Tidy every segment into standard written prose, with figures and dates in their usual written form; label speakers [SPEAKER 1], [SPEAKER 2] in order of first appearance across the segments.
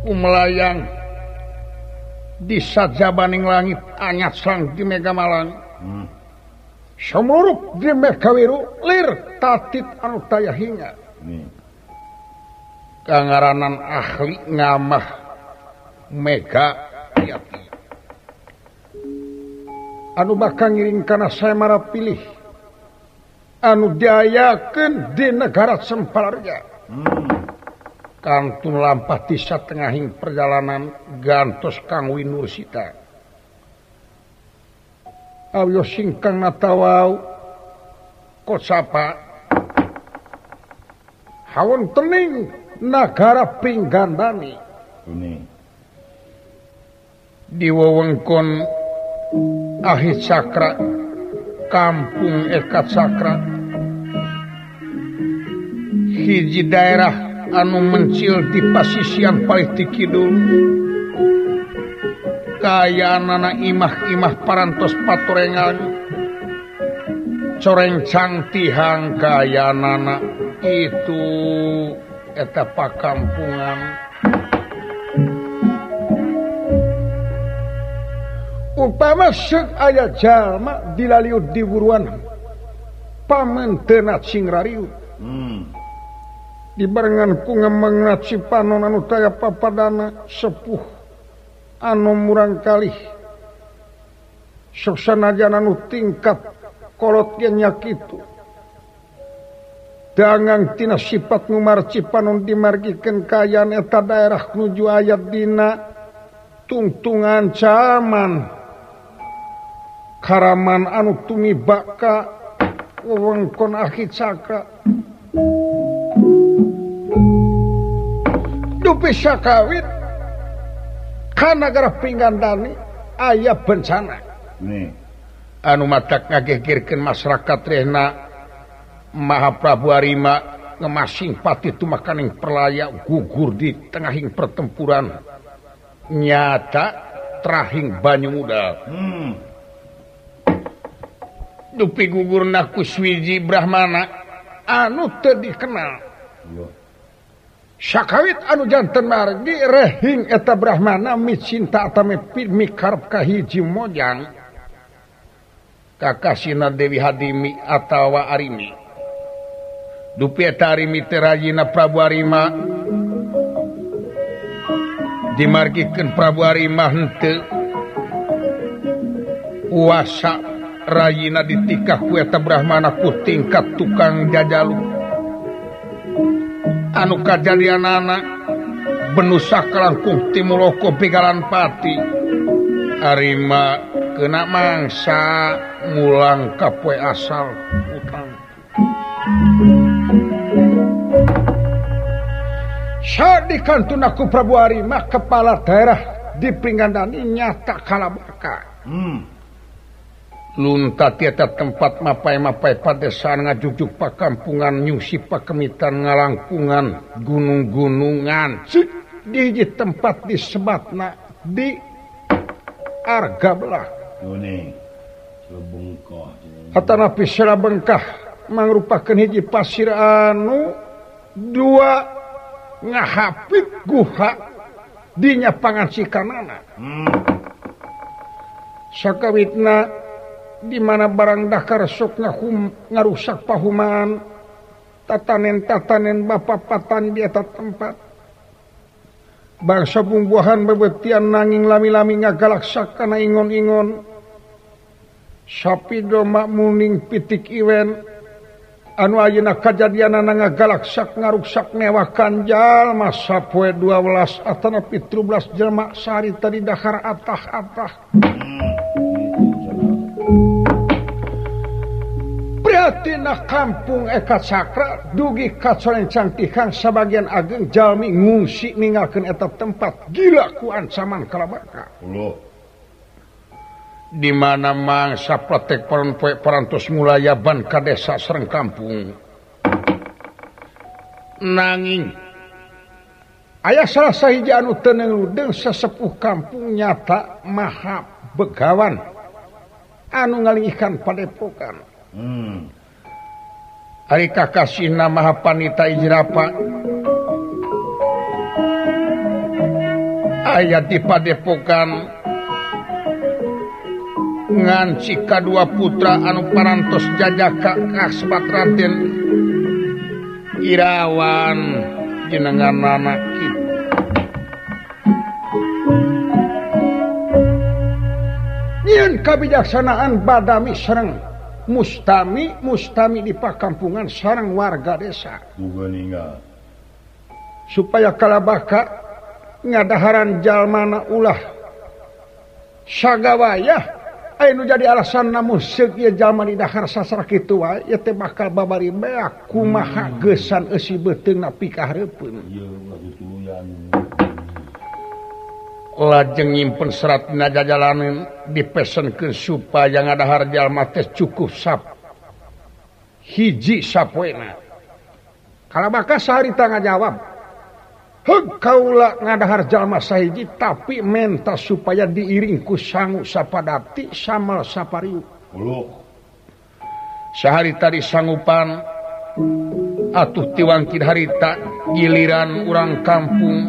[SPEAKER 1] melayang di sajabaning langit anyat sang di Megamalang Samuruk di Megawiru lir tatit anu taya hinga kangaranan ahli ngamah Mega Yati anu bakal ngiring kana saya marah pilih anu diayakeun di negara Sempalarga kantun lampah di satengahing perjalanan gantos Kang Winursita ayo singkang natawau kosapa hawan tening negara Pinggandani di wewengkon Ahit Sakra Kampung Ekat Sakra hiji daerah anu mencil di pasisian Paliti Kidul kayanana imah-imah parantos patorengan coreng cangtihang kayanana itu eta pakampungan upama seuk aya jalma dilaliud di buruan pamenteuna cingrariut dibarengan ku ngemengna cipanon anu taya papadana sepuh anu murang kalih sok sanajan anu tingkat kolot nya kitu dangang tina sifat numar cipanon dimargikeun kayaan eta daerah nuju ayat dina tungtungan caman karaman anu tumiba ka wewengkon Ahit Sakra dupi sakawit ka nagara Pinggandani aya bencana anu matak ngagegirkeun masyarakat rehna Mahaprabu Arima ngemasing pati tumakaning perlaya gugur di tengahing pertempuran nyata terahing banyu udal dupi gugurna Kuswiji Brahmana anu teu dikenal sakawit anu janten margi rehing eta Brahmana micinta atame mikarep ka hiji mojang kakasina Dewi Hadimi atawa Arimi dupi eta Arimi teh rajina Prabu Arima dimargikeun Prabu Arima henteu kuasa rajina ditikah ku eta Brahmana ku tingkat tukang jajalu anu kajadianana benusa kalangkung timuloko pigalan pati Arima kena mangsa mulang ka poe asal utang sadikantun aku Prabu Arima kepala daerah di Pinggandani nyata kalabarka lunta tieta tempat mapai-mapai padesaan ngajujug pakampungan nyusi pakemitan ngalangkungan gunung-gunungan di hiji tempat disebatna di Arga belah hatanapi Serabengkah mangrupakeun hiji pasir anu dua ngahapit guha dinya pangancikanana sakawitna di mana barang dakar sok ngarusak pahuman tatanen-tatanen bapapatan di eta tempat bangsa bumbuhan bebetian nanging lami-lami ngagalaksak kana ingon-ingon sapi domba muning pitik iwen anu ayeuna kajadianana ngagalaksak ngaruksak newakan jalma sapoe 12 atanapi 13 jelma sarita di dahar atah-atah prihatina kampung Ekat Sakra dugi kacoreng cangtihang sabagian ageng jalmi ngungsi ninggalkeun eta tempat gila ku ancaman kalabaka di mana mangsa protek poe parantos mulayaban ka desa sareng kampung nanging aya salah sahiji anu teu neuludeng sesepuh kampung nyata maha begawan anu ngalingihkan padepokan ari kakasihna Mahapanita Ijrapa ayat di Padepokan nganci kadua putra anu parantos jajaka kaspat Raden Irawan jenengan anak kita. Nyeun kabijaksanaan badami sareng mustami di pakampungan sareng warga desa. Supaya kalabaka ngadaharan jalmana ulah sagawaya anu jadi alasan namun seuk ieu jalma di dahar sastra kitu wae ieu teh bakal babari beak kumaha geusan eusi beuteungna pikahareupeun. Lajeng nyimpen serat dina jajalaneun dipesenkeun supaya ngadahar jalma teh cukup hiji sapoena. Kalabaka saharita ngajawab, "Heug kaula ngadahar jalma sahiji tapi menta supaya diiring ku sangu sapadati samal sapariuk." Saharita disangupan atuh tiwangkid harita giliran urang kampung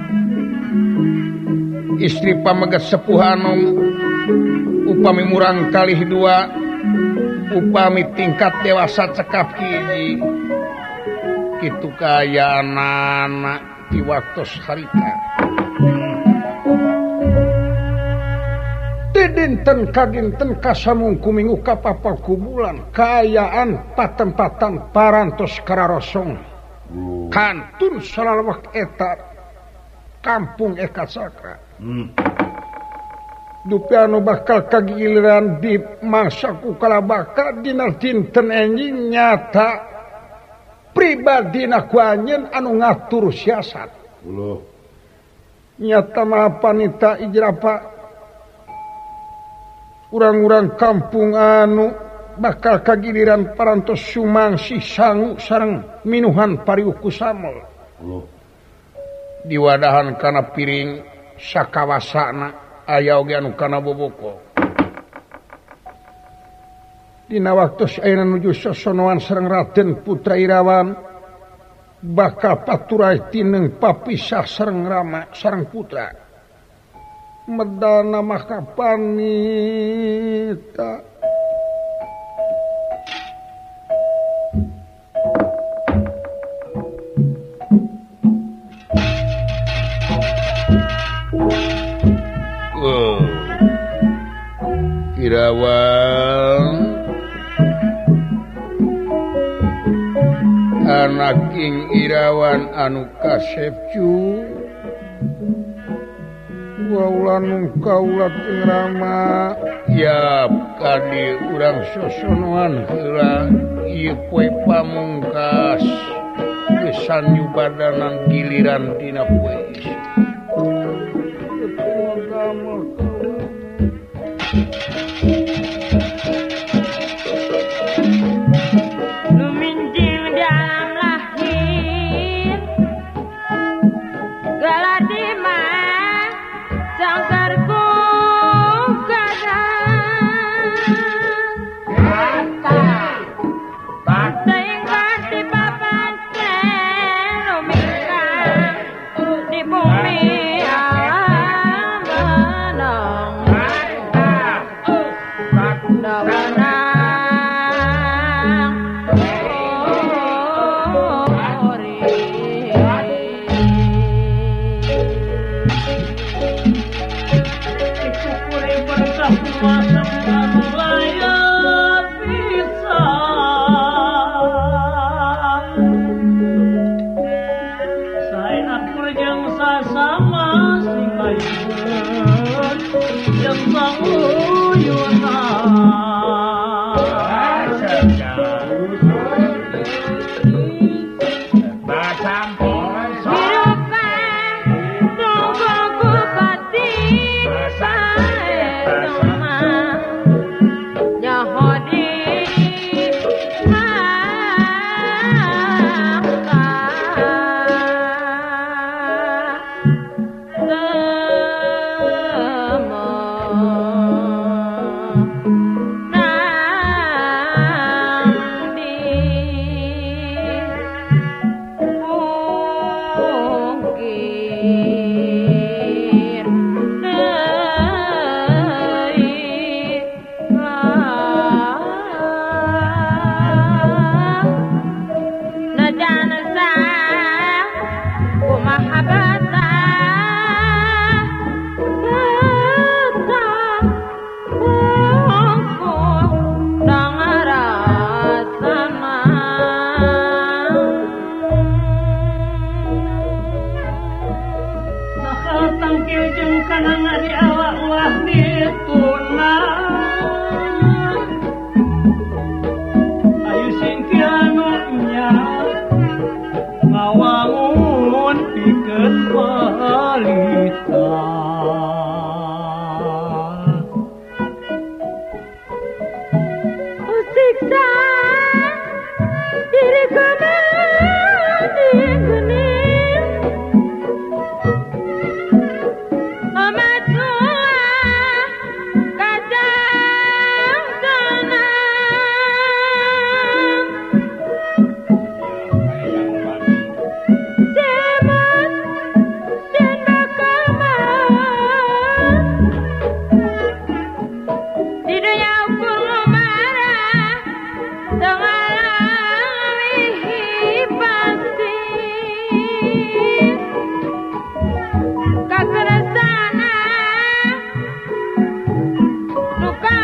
[SPEAKER 1] istri pamegat sepuh anom upami murang kalih dua upami tingkat dewasa cekap hiji kitu kaya anak di waktu harita dinten kadinten kasamungku minggu kapapal kubulan kaayaan patempatan parantos kararosong kantun salalawak eta kampung eka sakra dupi anu bakal kagiliran di mangsaku kalabaka dina dinten enjing nyata pribadina ku anjeun anu ngatur siasat nyata mapanita ijrapa urang-urang kampung anu bakal kagiliran parantos sumangsi sangu sareng minuhan pariuku samel diwadahan kana piring sakawasana aya oge anu kana boboko dina waktos ayeuna nuju sosonoan sareng Raden Putra Irawan bakal paturai tineung papisah sareng Rama sareng putra medana maka panita Irawan anak King Irawan anu kasepcu waulan kaula teng Rama yap kadi urang sosonoan heula ieu poe pamungkas geus nyubadanan giliran dina poe
[SPEAKER 2] manang di awak wah ditunang ayu singkianu nya ngawangun pikeun balita
[SPEAKER 3] siksa diri kami geni amat tua kadang tenang semut dan bakaman di dunia hukum marah dengan pasti kekerasan luka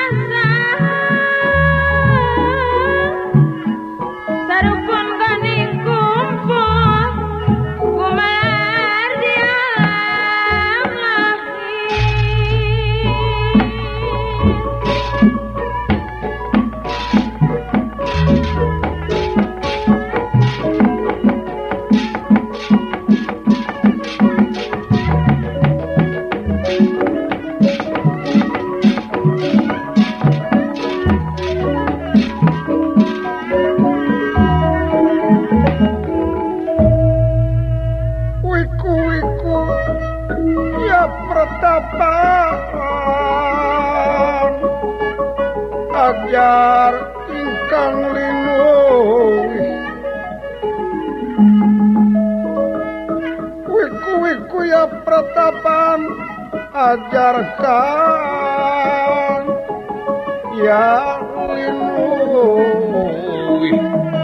[SPEAKER 3] sarupun ganing kumpul kumar di alam lahir
[SPEAKER 1] wiku-wiku ya pertapaan ajar ingkang linui wiku-wiku ya pertapaan ajarkan ya linui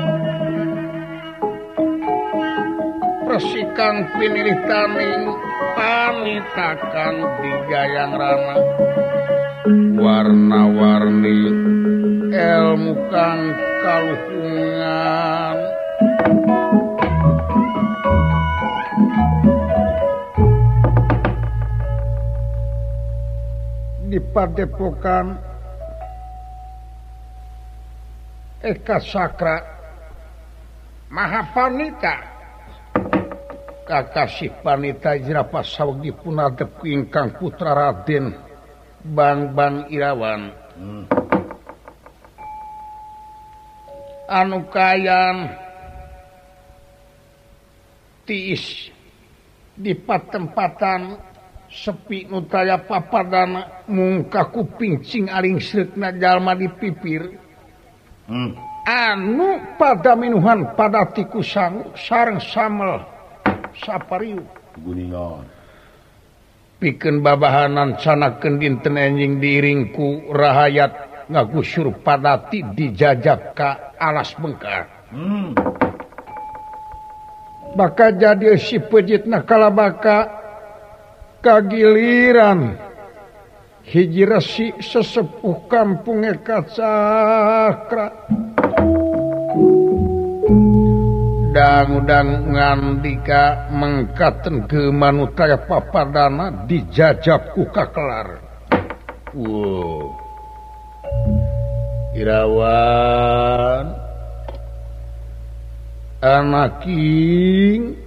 [SPEAKER 1] persikan pinilih taning panitakan digayang rana warna-warni ilmu kang kaluhungan di padepokan Eka Sakra Mahapanita kakasih panita jerapah sawegi punadep ingkang putra Raden Bang Irawan anu kayan tiis di patempatan sepi nutaya papadana mung kakuping cing aring sreukna jalma dipipir anu pada minuhan pada tiku sangu sareng samel sapariu
[SPEAKER 4] guningan
[SPEAKER 1] pikeun babahanan canakeun dinten enjing diiringku rahayat ngagusur padati dijajak ka alas bengkar baka jadi si pejitna kalabaka kagiliran hiji resi sesepuh kampung Eka Sakra dang-udang ngandika mengkaten ke manutaya papadana dijajab ku kakelar. Irawan anaking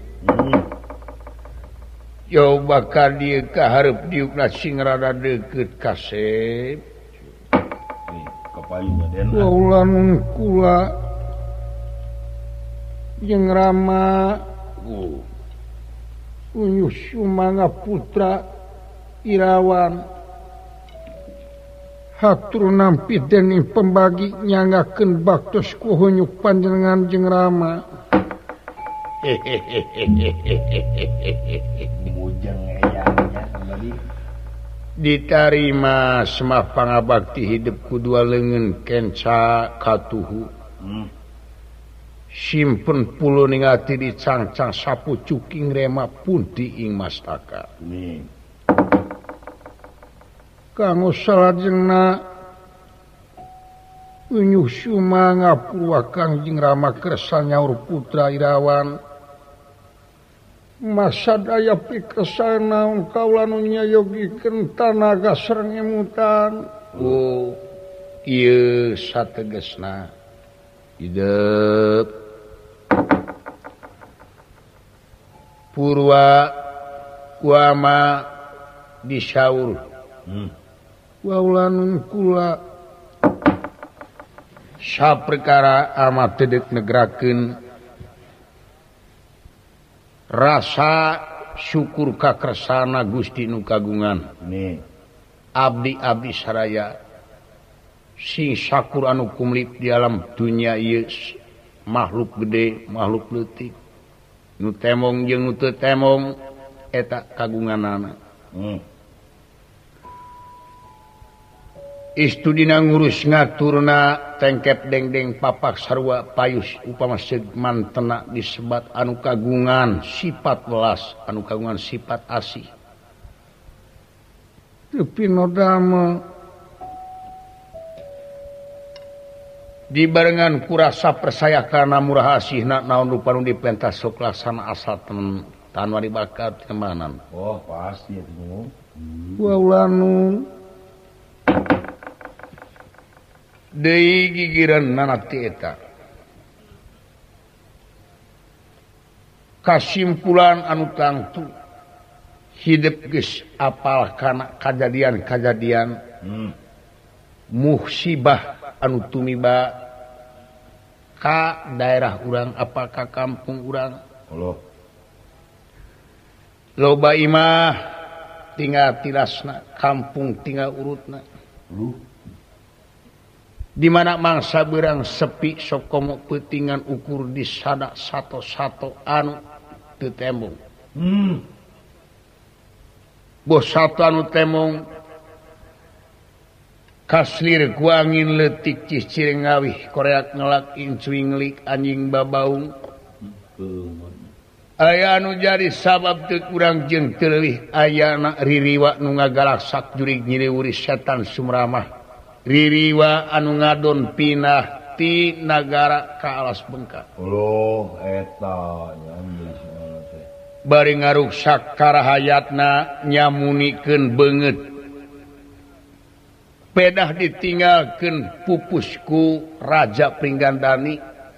[SPEAKER 1] yo bakal dieu kaharep diukna sing rada deukeut kasep
[SPEAKER 4] kapayunya den
[SPEAKER 1] ulan kula jeung Rama Unyuh Sumangga putra Irawan hatur nampi dening pembagi nyangakeun baktos ku hunyuk panjenengan jeung Rama
[SPEAKER 4] mujeng eyangnya kembali
[SPEAKER 1] ditarima semah pangabakti hidup kudua leungeun kenca katuhu simpen pulo ningati dicangcang sapu cuking rema punti ing mastaka kanggo salajengna Unyuh Sumangga purwakang jeung Rama kersa nyaur putra Irawan masa daya pikesana kaulah nu nyayogikeun tanaga srengemutan.
[SPEAKER 5] Oh, ieu sategesna hideuk purwa wama disaur.
[SPEAKER 1] Waulanun kula
[SPEAKER 5] saperkara amat tedek negrakeun rasa syukur kakersana Gusti nu kagungan. Abdi-abdi saraya sing sakur anu kumlip di alam dunia ieu makhluk gede makhluk leutik nu temong jeung nu teu temong eta kagunganana. Istudina ngurus ngaturna tengket dengdeng papak sarua payus upama segmantena disebat anu kagungan sifat welas anu kagungan sifat asih.
[SPEAKER 1] Tapi nodama
[SPEAKER 5] dibarengan kurasa persaya karena murah asihna naon rupa nu dipentas sok laksana asal tanwari bakat kemanan.
[SPEAKER 4] Oh pasti itu.
[SPEAKER 1] Waulanun
[SPEAKER 5] deui gigireun nanti eta kasimpulan anu tangtu hidup geus apal kana kajadian-kajadian musibah anu tumiba ka daerah urang apa ka kampung urang. Loba imah tinggal tilasna kampung tinggal urutna. Di mana mangsa berang sepi sok komo peutingan ukur di sada sato-sato anu teu tembong. Bos sato anu tembong kaslir ku angin leutik cicing ngawih koreak ngelak incuing ngelik anjing babaung. Aya anu jadi sabab teu urang jeung teu leuwih ayana ririwa nu ngagalaksak jurig nyiliwuri setan sumramah. Ririwa anu ngadon pinah ti nagara ka alas bengkak.
[SPEAKER 4] Eta
[SPEAKER 5] bari ngaruksak karahayatna nyamunikeun beungeut. Pedah ditinggalkeun pupusku Raja Pringgandani.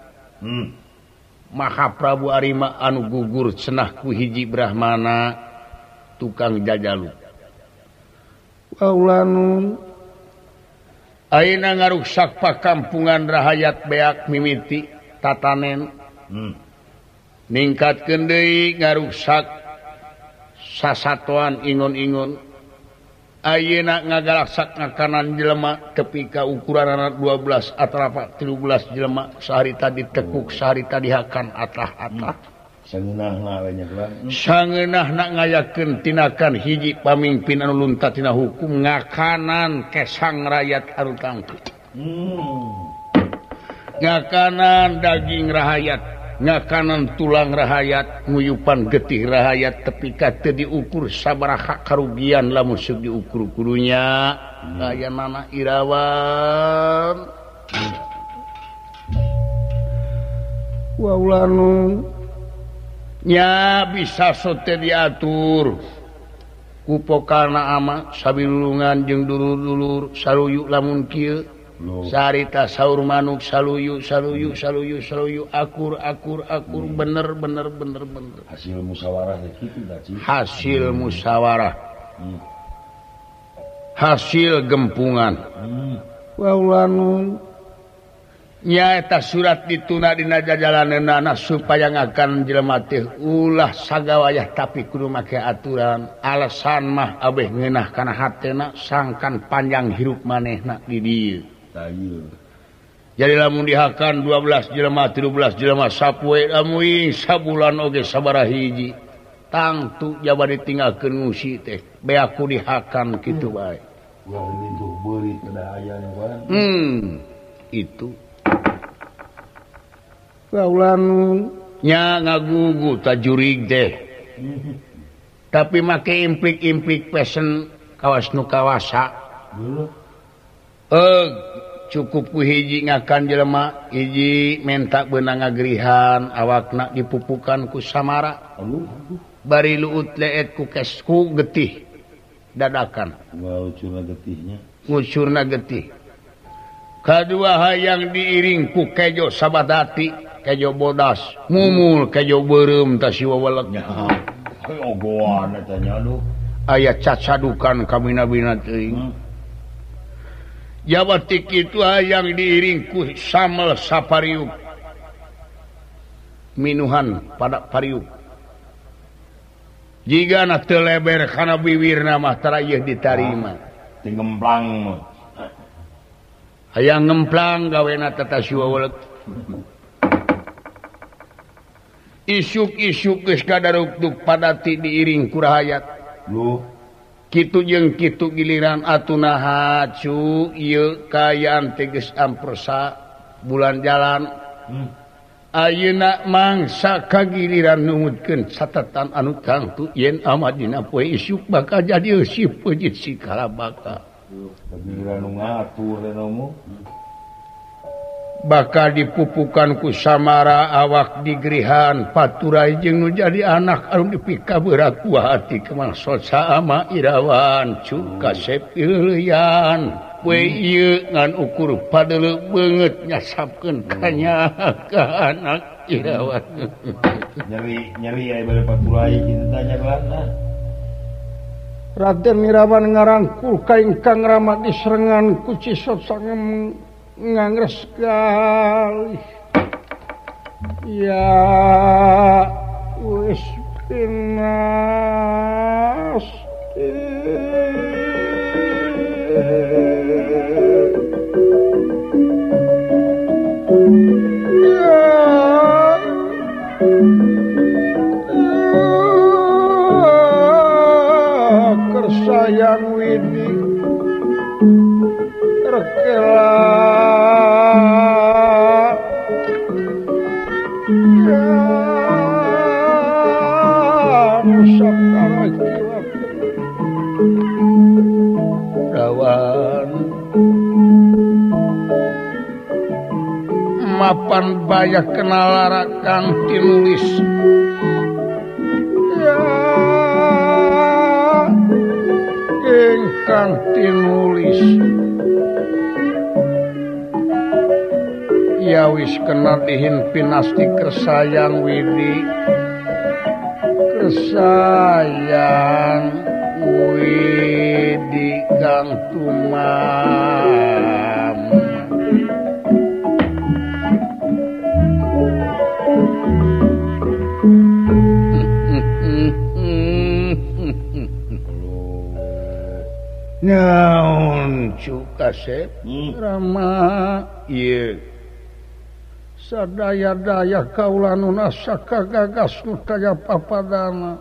[SPEAKER 5] Mahaprabu Arima anu gugur cenah ku hiji Brahmana tukang jajalu.
[SPEAKER 1] waulanun
[SPEAKER 5] ayeuna ngaruksak pakampungan rahayat beak mimiti tatanen. Ningkatkeun deui ngaruksak sasatoan ingon-ingon. Ayeuna ngagalaksak ngakanan jelema tepi ka ukuranna 12 atrapa 13 jelema saharita ditekuk saharita dihakan atah-atah. Sangeunahna ngayakeun tinakan hiji pamimpin anu lunta tina hukum ngakanan kesang rakyat anu tangtu. Ngakanan daging rahayat, ngakanan tulang rahayat, nguyupan getih rahayat tepi ka teu diukur sabaraha karugian lamun seug diukur kurunya ayeunana irawan.
[SPEAKER 1] waulanun
[SPEAKER 5] nya bisa sote diatur ku pokana ama sabilulungan jeung dulur-dulur saluyu lamun kieu sarita saur manuk saluyu akur bener hasil musyawarah hasil gempungan.
[SPEAKER 1] waulanun
[SPEAKER 5] Nyaeta surat dituna dina jajalaneunana supaya ngakan jelema teh ulah sagawayah tapi kudu make aturan. Alasan mah abeh ngeunah kana hatena sangkan panjang hirup manehna di dieu. Jadi lamun dihakan 12 jelema 13 jelema sapoe lamun sabulan oge sabaraha hiji tangtu jaba ditinggalkeun ngusi teh beaku dihakan kitu bae. Itu
[SPEAKER 1] waulanun
[SPEAKER 5] nya ngagugu tajurig teh tapi make implik pesen kawas nu kawasa cukup ku hiji ngakan jelema hiji menta beunang ngagerihan awakna dipupukan ku samara bari luut leet ku kesku getih dadakan ngucurna getih kadua hayang diiring ku kejo sabadati kejo bodas ngumul kejo beureum ta siwa welek
[SPEAKER 4] ogoan eta nya lu
[SPEAKER 5] aya cacadukan kamina-bina teuing jawatik itu hayang diiring ku samel sapariuk minuhan pada pariuk jika na teu leber kana bibirna mah tara ieu ditarima
[SPEAKER 4] ngemplang
[SPEAKER 5] hayang ngemplang gawena tata siwa welek isuk-isuk geus kadarukduk padati diiring ku rahayat
[SPEAKER 4] lu
[SPEAKER 5] kitu jeung kitu giliran atunaha cu ieu kaayaan teh geus ampersa bulan jalan ayeuna mangsa kagiliran numutkeun catatan anu tangtu yen amadina poe isuk bakal jadi eusih peujit si kalabaka
[SPEAKER 4] kagiliran nu ngatur renomu
[SPEAKER 5] bakal dipupukan ku samara awak digerihan paturai jeung nu jadi anak anu dipika berat ku hati kemaksud sama irawan cu kasep ieuyan we ieu ngan ukur padele beungeut nyasapkeun kanya ka anak irawan
[SPEAKER 4] nyeri aya bale paturai kitu tanya kelana
[SPEAKER 1] Raden Irawan ngarangkul ka ingkang rama diserengan ku Cisot sangem ngangres kali ya wis pinas kersayang widi rekela
[SPEAKER 5] rawan mapan bayak kenal larakan tinulis ingkang tinulis ya wis kena dihimpin asti kersayang widi kersayang widi kang tumam naon cu kasep rama ieu sadaya-daya kaula nu nasa kagagas nu kaya papadana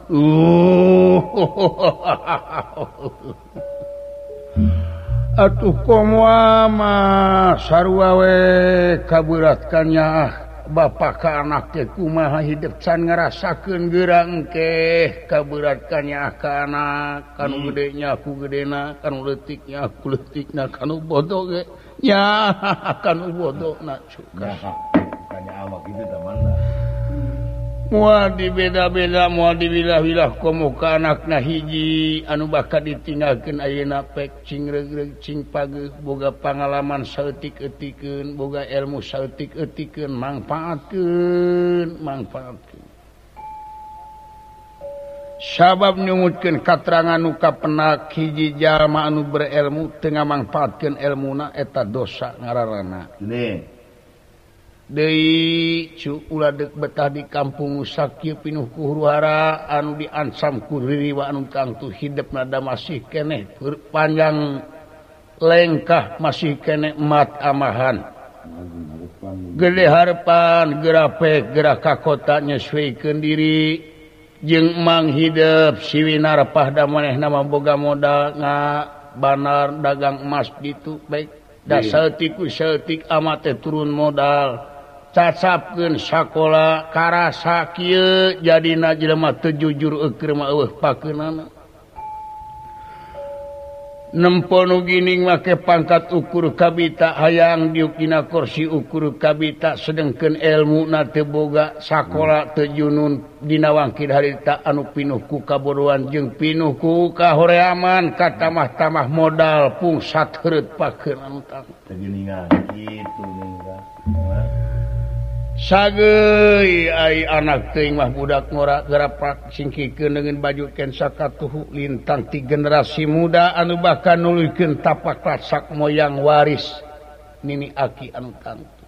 [SPEAKER 5] atuh komoa mah sarua we kaberat kanya bapak ka anak teh kumaha hidup can ngarasakeun geurang engke kaberat kanya ka anak kanu gedenya aku gedena kanu leutiknya aku leutikna kanu bodoh ge nya kanu bodohna cuka
[SPEAKER 4] kanya awak itu tamanda
[SPEAKER 5] moal dibeda-beda moal dibilah-bilah komo ka anakna hiji anu bakal ditinggalkeun ayeuna pek cing regreg cing pageuh boga pangalaman saeutik-eutikeun boga ilmu saeutik-eutikeun mangpaatkeun sabab nyungutkeun katerangan nu kapenak hiji jalma anu berilmu teu ngamangpaatkeun ilmuna eta dosa ngararana deui cu ulah deuk betah di kampung sakieu pinuh ku huru-hara anu diansam ku ririwa anu tangtu hidupna da masih keneh panjang lengkah masih keneh mat amahan gede harapan gerapek gerak ka kota nyesuaikeun diri jeung mang hidup siwina repah da manehna boga modal ngabanar dagang emas ditu baik da saeutik ku saeutik amat teh turun modal cacapkeun sakola karasa kieu jadina jelema teu jujur eukeur mah eueuh pakeunana nempo nu gining make pangkat ukur kabita hayang diukina kursi ukur kabita sedengkeun ilmu na teu boga sakola teu junun dina wangkid harita anu pinuh ku kabodohan jeung pinuh ku kahoreaman katamah-tamah modal pungsat heureut pakeun anu tang
[SPEAKER 4] Tegeningan kitu ningga.
[SPEAKER 5] Sageuy ai anak teuing mah budak ngora garapak singkikeun dengan baju ken sakatuhu lintang ti generasi muda anu bakal nuluykeun tapak rasak moyang waris nini aki anu tantu.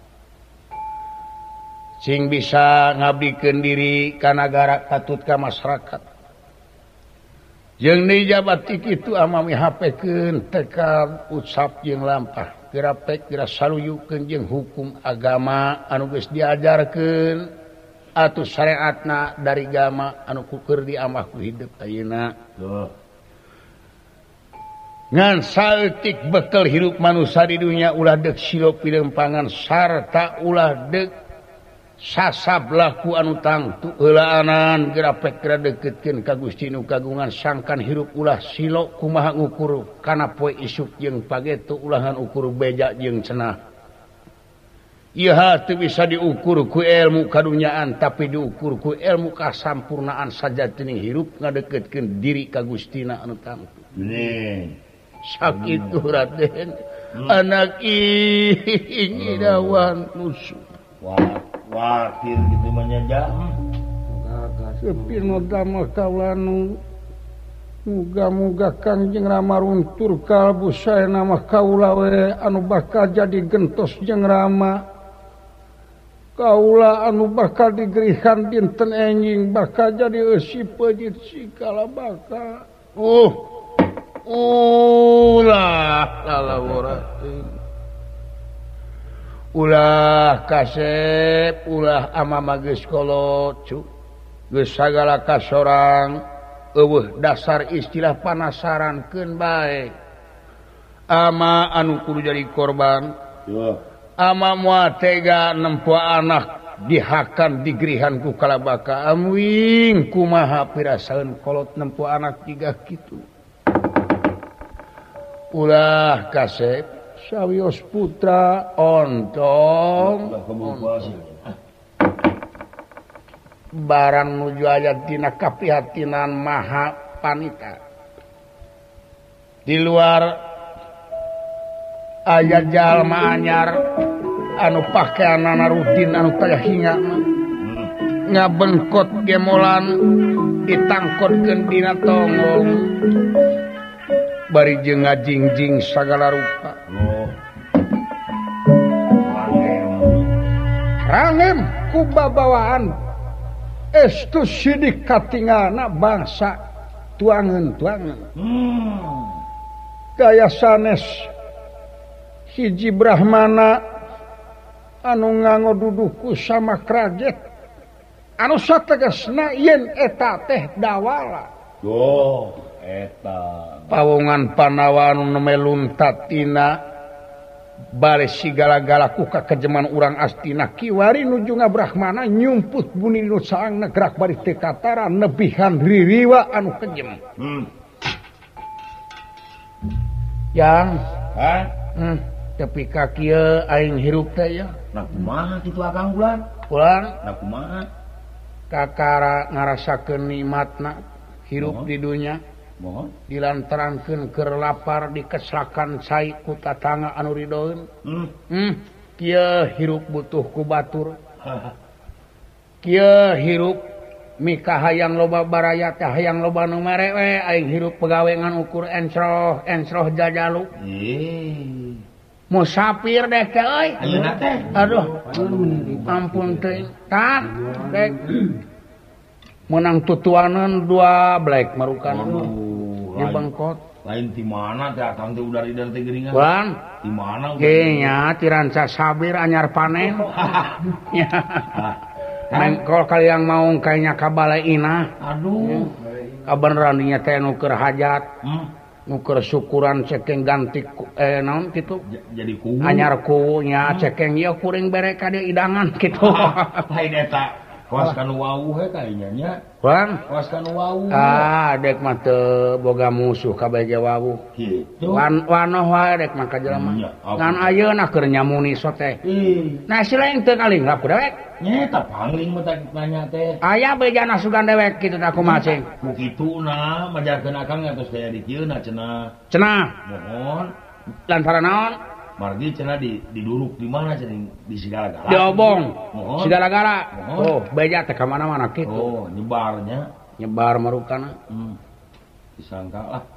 [SPEAKER 5] Sing bisa ngabdikeun diri ka nagara katut ka masyarakat. Jeung dijabat ti kitu amami hapekeun tekad ucap jeung lampah. Gerapek geura saluyukeun jeung hukum agama anu geus diajarkeun atuh syariatna dari agama anu keur diamah ku hidup ayeuna. Ngan saeutik bekel hirup manusia di dunia ulah deuk silo pilempangan sarta ulah deuk sasab laku anu tangtu heulaanan gerapek geura deuketkeun ka Gusti nu kagungan sangkan hirup ulah silo kumaha ngukur kana poe isuk jeung pagetu ulahan ukur beja jeung cenah. Ieu teu bisa diukur ku ilmu kadunyaan tapi diukur ku ilmu kasampurnaan sajatining hirup ngadeukeutkeun diri ka Gustina anu tangtu.
[SPEAKER 4] Bener.
[SPEAKER 5] Sakitu Raden. Anak ini dawan nusu.
[SPEAKER 4] Wakil gitu menyaja.
[SPEAKER 1] Sepi no dama kaulanu muga-muga Kangjeng Rama runtur kalbu saena mah kaula we anu bakal jadi gentos jeung Rama. Kaula anu bakal digerihan dinten enjing bakal jadi eusi peujit sikala bakal. Ulah kalawurateun. Ulah kasep, ulah amama geus kolot, geus sagala kasorang, eueuh dasar istilah panasarankeun bae. Ama anu kudu jadi korban, ama moal tega nempo anak dihakan digerihan ku kalabaka, amwing kumaha pirasaeun kolot nempo anak jiga kitu. Ulah kasep. Sawios putra ontong barang nuju ayat dina kapihatinan maha panita di luar ayat jalma anyar anu pakeanana rutin anu taya hinga ngabengkot gemolan ditangkotkeun dina tongong bari jeung ngajingjing sagala rupa. Rangem ku babawaan estu sidik katinggalna bangsa tuangan-tuangan. Gaya sanes hiji Brahmana anu nganggo duduhku sama krajet anu sategasna yen eta teh dawala.
[SPEAKER 4] Eta
[SPEAKER 5] pawongan Panawa anu nemelun tatina bale sigala-gala ku kakejeman urang astina kiwari nuju Brahmana nyumput buni nu saangna gerak bari teu katara nebihan ririwa anu kejem. Yang tapi ka kieu aing hirup teh ya.
[SPEAKER 4] Nah kumaha kitu Akang Bulan?
[SPEAKER 5] Pulang
[SPEAKER 4] Nah kumaha?
[SPEAKER 5] kakara ngarasakeun nikmatna hirup di dunya.
[SPEAKER 4] Mohon
[SPEAKER 5] Dilantarankeun keur lapar dikeslakan cai ku tatangga anu ridoeun. Kieu hirup butuh ku batur. Kieu hirup mika hayang loba baraya teh hayang loba nu mere we aing hirup pegawe ngan ukur ensroh jajalu. Musafir deh teh euy.
[SPEAKER 4] Ayeuna teh.
[SPEAKER 5] Aduh. Ampun teuing. Tah, dek. Menang tutuanan 2 black marukan. Di bangkot.
[SPEAKER 4] Lain di mana teh Akang teh udari dan teh geringan?
[SPEAKER 5] Wan.
[SPEAKER 4] Di mana?
[SPEAKER 5] Ge nya ti ranca sabir anyar panen. Ya. Mengkol kalian mau kayaknya kabalaina.
[SPEAKER 4] Aduh.
[SPEAKER 5] Kabeneran nya teh nu keur hajat. Nu keur syukuran cekeng ganti naon kitu.
[SPEAKER 4] Jadi kuwu.
[SPEAKER 5] Anyar kuwu nya cekeng ieu kuring bere ka dieu idangan kitu.
[SPEAKER 4] Lain eta. Waskan wau he kayaknya nya.
[SPEAKER 5] Bang.
[SPEAKER 4] Waskan wau.
[SPEAKER 5] Dek mah teu boga musuh kabeh ge wau.
[SPEAKER 4] Kitu.
[SPEAKER 5] Wanoh wae dek mah ka jelema. Ngan ayeuna keur nyamuni soteh. Nah si lain teu kalingrap ku dewek.
[SPEAKER 4] Nya eta pangling mah tak nanya teh.
[SPEAKER 5] Aya bejana sugan dewek kitu teh kumaha cing.
[SPEAKER 4] Ku kituna majarkeun akang ngatos daya di kieuna cenah.
[SPEAKER 5] Cenah.
[SPEAKER 4] Mohon.
[SPEAKER 5] Lan para naon?
[SPEAKER 4] Margi cenah diduruk di mana cenah di Sigala-gala.
[SPEAKER 5] Di Obong.
[SPEAKER 4] Mohon.
[SPEAKER 5] Sigala-gala.
[SPEAKER 4] Mohon.
[SPEAKER 5] Oh, beja teh ka mana-mana kitu.
[SPEAKER 4] Oh, nyebarnya.
[SPEAKER 5] Nyebar marukana.
[SPEAKER 4] Disangka lah.